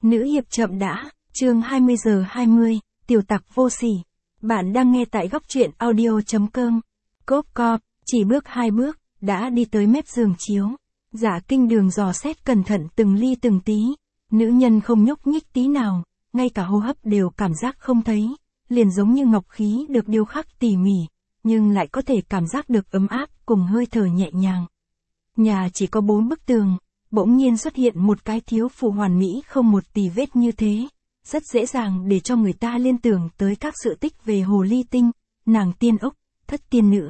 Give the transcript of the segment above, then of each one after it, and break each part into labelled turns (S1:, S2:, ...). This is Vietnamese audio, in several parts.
S1: Nữ hiệp chậm đã, chương 20:20, tiểu tặc vô sỉ. Bạn đang nghe tại góc truyện audio.com. Cốp cọp, chỉ bước 2 bước, đã đi tới mép giường chiếu. Dạ Kinh Đường dò xét cẩn thận từng ly từng tí. Nữ nhân không nhúc nhích tí nào, ngay cả hô hấp đều cảm giác không thấy, liền giống như ngọc khí được điêu khắc tỉ mỉ, nhưng lại có thể cảm giác được ấm áp cùng hơi thở nhẹ nhàng. Nhà chỉ có 4 bức tường, bỗng nhiên xuất hiện một cái thiếu phụ hoàn mỹ không một tì vết như thế, rất dễ dàng để cho người ta liên tưởng tới các sự tích về hồ ly tinh, nàng tiên ốc, thất tiên nữ.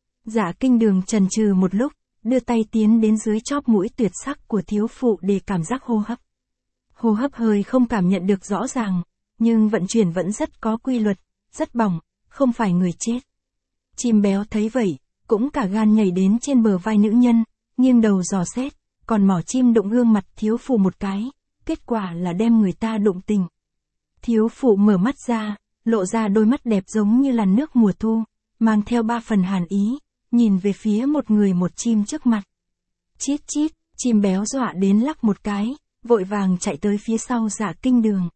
S1: Dạ Kinh Đường chần chừ một lúc, đưa tay tiến đến dưới chóp mũi tuyệt sắc của thiếu phụ để cảm giác hô hấp. Hô hấp hơi không cảm nhận được rõ ràng, nhưng vận chuyển vẫn rất có quy luật, rất bỏng, không phải người chết. Chim béo thấy vậy, cũng cả gan nhảy đến trên bờ vai nữ nhân, nghiêng đầu dò xét, còn mỏ chim đụng gương mặt thiếu phụ một cái, kết quả là đem người ta đụng tình. Thiếu phụ mở mắt ra, lộ ra đôi mắt đẹp giống như làn nước mùa thu, mang theo 3 phần hàn ý, nhìn về phía một người một chim trước mặt. Chít chít, chim béo dọa đến lắc một cái, vội vàng chạy tới phía sau Dạ Kinh Đường.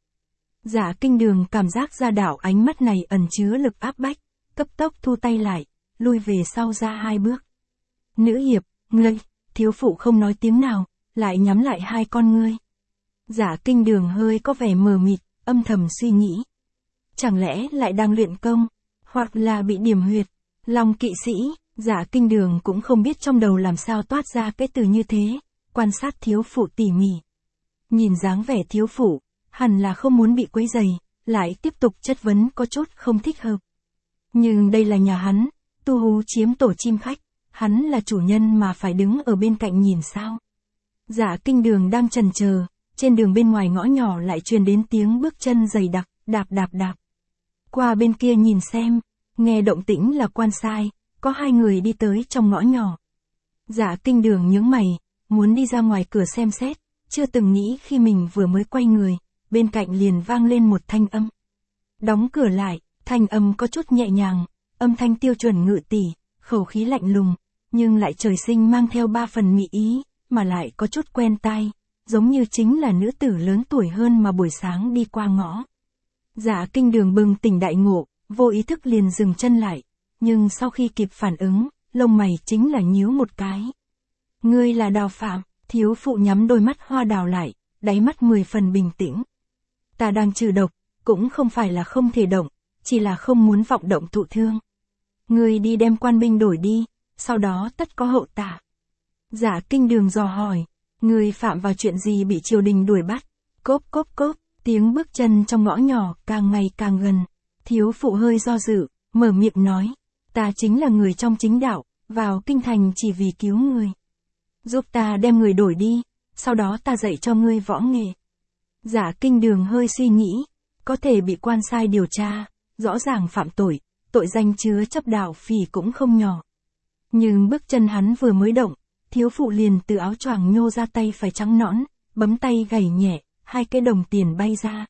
S1: Dạ Kinh Đường cảm giác ra đảo ánh mắt này ẩn chứa lực áp bách, cấp tốc thu tay lại, lui về sau ra 2 bước. Nữ hiệp, ngươi, thiếu phụ không nói tiếng nào, lại nhắm lại 2 con ngươi. Dạ Kinh Đường hơi có vẻ mờ mịt, âm thầm suy nghĩ. Chẳng lẽ lại đang luyện công, hoặc là bị điểm huyệt, lòng kỵ sĩ. Dạ Kinh Đường cũng không biết trong đầu làm sao toát ra cái từ như thế, quan sát thiếu phụ tỉ mỉ. Nhìn dáng vẻ thiếu phụ, hẳn là không muốn bị quấy rầy, lại tiếp tục chất vấn có chút không thích hợp. Nhưng đây là nhà hắn, tu hú chiếm tổ chim khách, hắn là chủ nhân mà phải đứng ở bên cạnh nhìn sao. Dạ Kinh Đường đang chần chờ, trên đường bên ngoài ngõ nhỏ lại truyền đến tiếng bước chân dày đặc, đạp đạp đạp. Qua bên kia nhìn xem, nghe động tĩnh là quan sai, có 2 người đi tới trong ngõ nhỏ. Dạ Kinh Đường nhướng mày, muốn đi ra ngoài cửa xem xét, chưa từng nghĩ khi mình vừa mới quay người, bên cạnh liền vang lên một thanh âm. Đóng cửa lại, thanh âm có chút nhẹ nhàng, âm thanh tiêu chuẩn ngự tỷ, khẩu khí lạnh lùng, nhưng lại trời sinh mang theo 3 phần mị ý, mà lại có chút quen tai, giống như chính là nữ tử lớn tuổi hơn mà buổi sáng đi qua ngõ. Dạ Kinh Đường bừng tỉnh đại ngộ, vô ý thức liền dừng chân lại, nhưng sau khi kịp phản ứng, lông mày chính là nhíu một cái. Ngươi là Đào Phạm, thiếu phụ nhắm đôi mắt hoa đào lại, đáy mắt 10 phần bình tĩnh. Ta đang trừ độc, cũng không phải là không thể động, chỉ là không muốn vọng động thụ thương. Ngươi đi đem quan binh đổi đi, sau đó tất có hậu tạ. Dạ Kinh Đường dò hỏi, ngươi phạm vào chuyện gì bị triều đình đuổi bắt? Cốp cốp cốp, tiếng bước chân trong ngõ nhỏ càng ngày càng gần. Thiếu phụ hơi do dự, mở miệng nói, ta chính là người trong chính đạo, vào kinh thành chỉ vì cứu người. Giúp ta đem người đổi đi, sau đó ta dạy cho ngươi võ nghệ. Dạ Kinh Đường hơi suy nghĩ, có thể bị quan sai điều tra, rõ ràng phạm tội, tội danh chứa chấp đạo phỉ cũng không nhỏ. Nhưng bước chân hắn vừa mới động, thiếu phụ liền từ áo choàng nhô ra tay phải trắng nõn, bấm tay gảy nhẹ, 2 cái đồng tiền bay ra.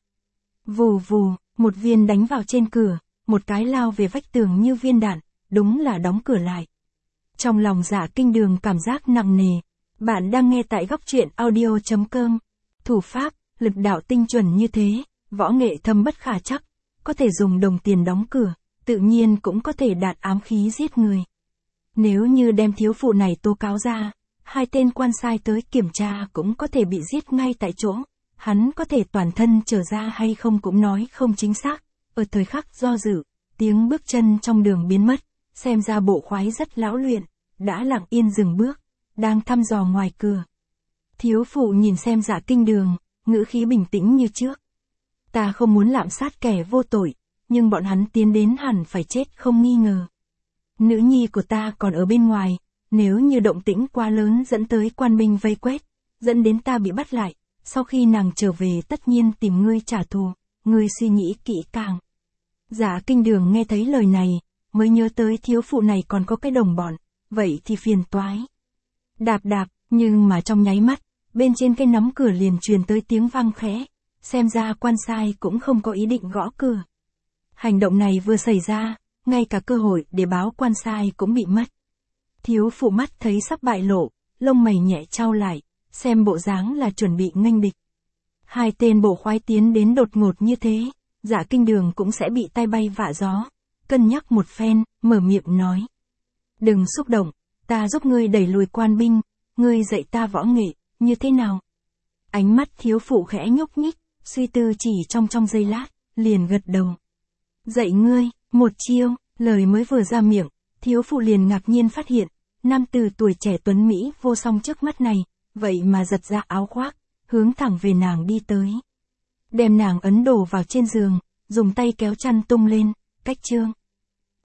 S1: Vù vù, một viên đánh vào trên cửa, một cái lao về vách tường như viên đạn, đúng là đóng cửa lại. Trong lòng Dạ Kinh Đường cảm giác nặng nề. Bạn đang nghe tại góc truyện audio.com. Thủ pháp, lực đạo tinh chuẩn như thế, võ nghệ thâm bất khả chắc, có thể dùng đồng tiền đóng cửa, tự nhiên cũng có thể đạt ám khí giết người. Nếu như đem thiếu phụ này tố cáo ra, 2 tên quan sai tới kiểm tra cũng có thể bị giết ngay tại chỗ, hắn có thể toàn thân trở ra hay không cũng nói không chính xác. Ở thời khắc do dự, tiếng bước chân trong đường biến mất, xem ra bộ khoái rất lão luyện, đã lặng yên dừng bước, đang thăm dò ngoài cửa. Thiếu phụ nhìn xem Dạ Kinh Đường, ngữ khí bình tĩnh như trước. Ta không muốn lạm sát kẻ vô tội, nhưng bọn hắn tiến đến hẳn phải chết không nghi ngờ. Nữ nhi của ta còn ở bên ngoài, nếu như động tĩnh quá lớn dẫn tới quan binh vây quét, dẫn đến ta bị bắt lại, sau khi nàng trở về tất nhiên tìm ngươi trả thù, ngươi suy nghĩ kỹ càng. Dạ Kinh Đường nghe thấy lời này, mới nhớ tới thiếu phụ này còn có cái đồng bọn, vậy thì phiền toái. Đạp đạp, nhưng mà trong nháy mắt, bên trên cái nắm cửa liền truyền tới tiếng vang khẽ, xem ra quan sai cũng không có ý định gõ cửa. Hành động này vừa xảy ra, ngay cả cơ hội để báo quan sai cũng bị mất. Thiếu phụ mắt thấy sắp bại lộ, lông mày nhẹ chau lại, xem bộ dáng là chuẩn bị nghênh địch. Hai tên bộ khoái tiến đến đột ngột như thế, Dạ Kinh Đường cũng sẽ bị tai bay vạ gió. Cân nhắc một phen, mở miệng nói. Đừng xúc động, ta giúp ngươi đẩy lùi quan binh, ngươi dạy ta võ nghệ, như thế nào? Ánh mắt thiếu phụ khẽ nhúc nhích, suy tư chỉ trong giây lát, liền gật đầu. Dạy ngươi, một chiêu, lời mới vừa ra miệng, thiếu phụ liền ngạc nhiên phát hiện, nam tử tuổi trẻ tuấn Mỹ vô song trước mắt này, vậy mà giật ra áo khoác, hướng thẳng về nàng đi tới. Đem nàng ấn đổ vào trên giường, dùng tay kéo chăn tung lên, cách chương.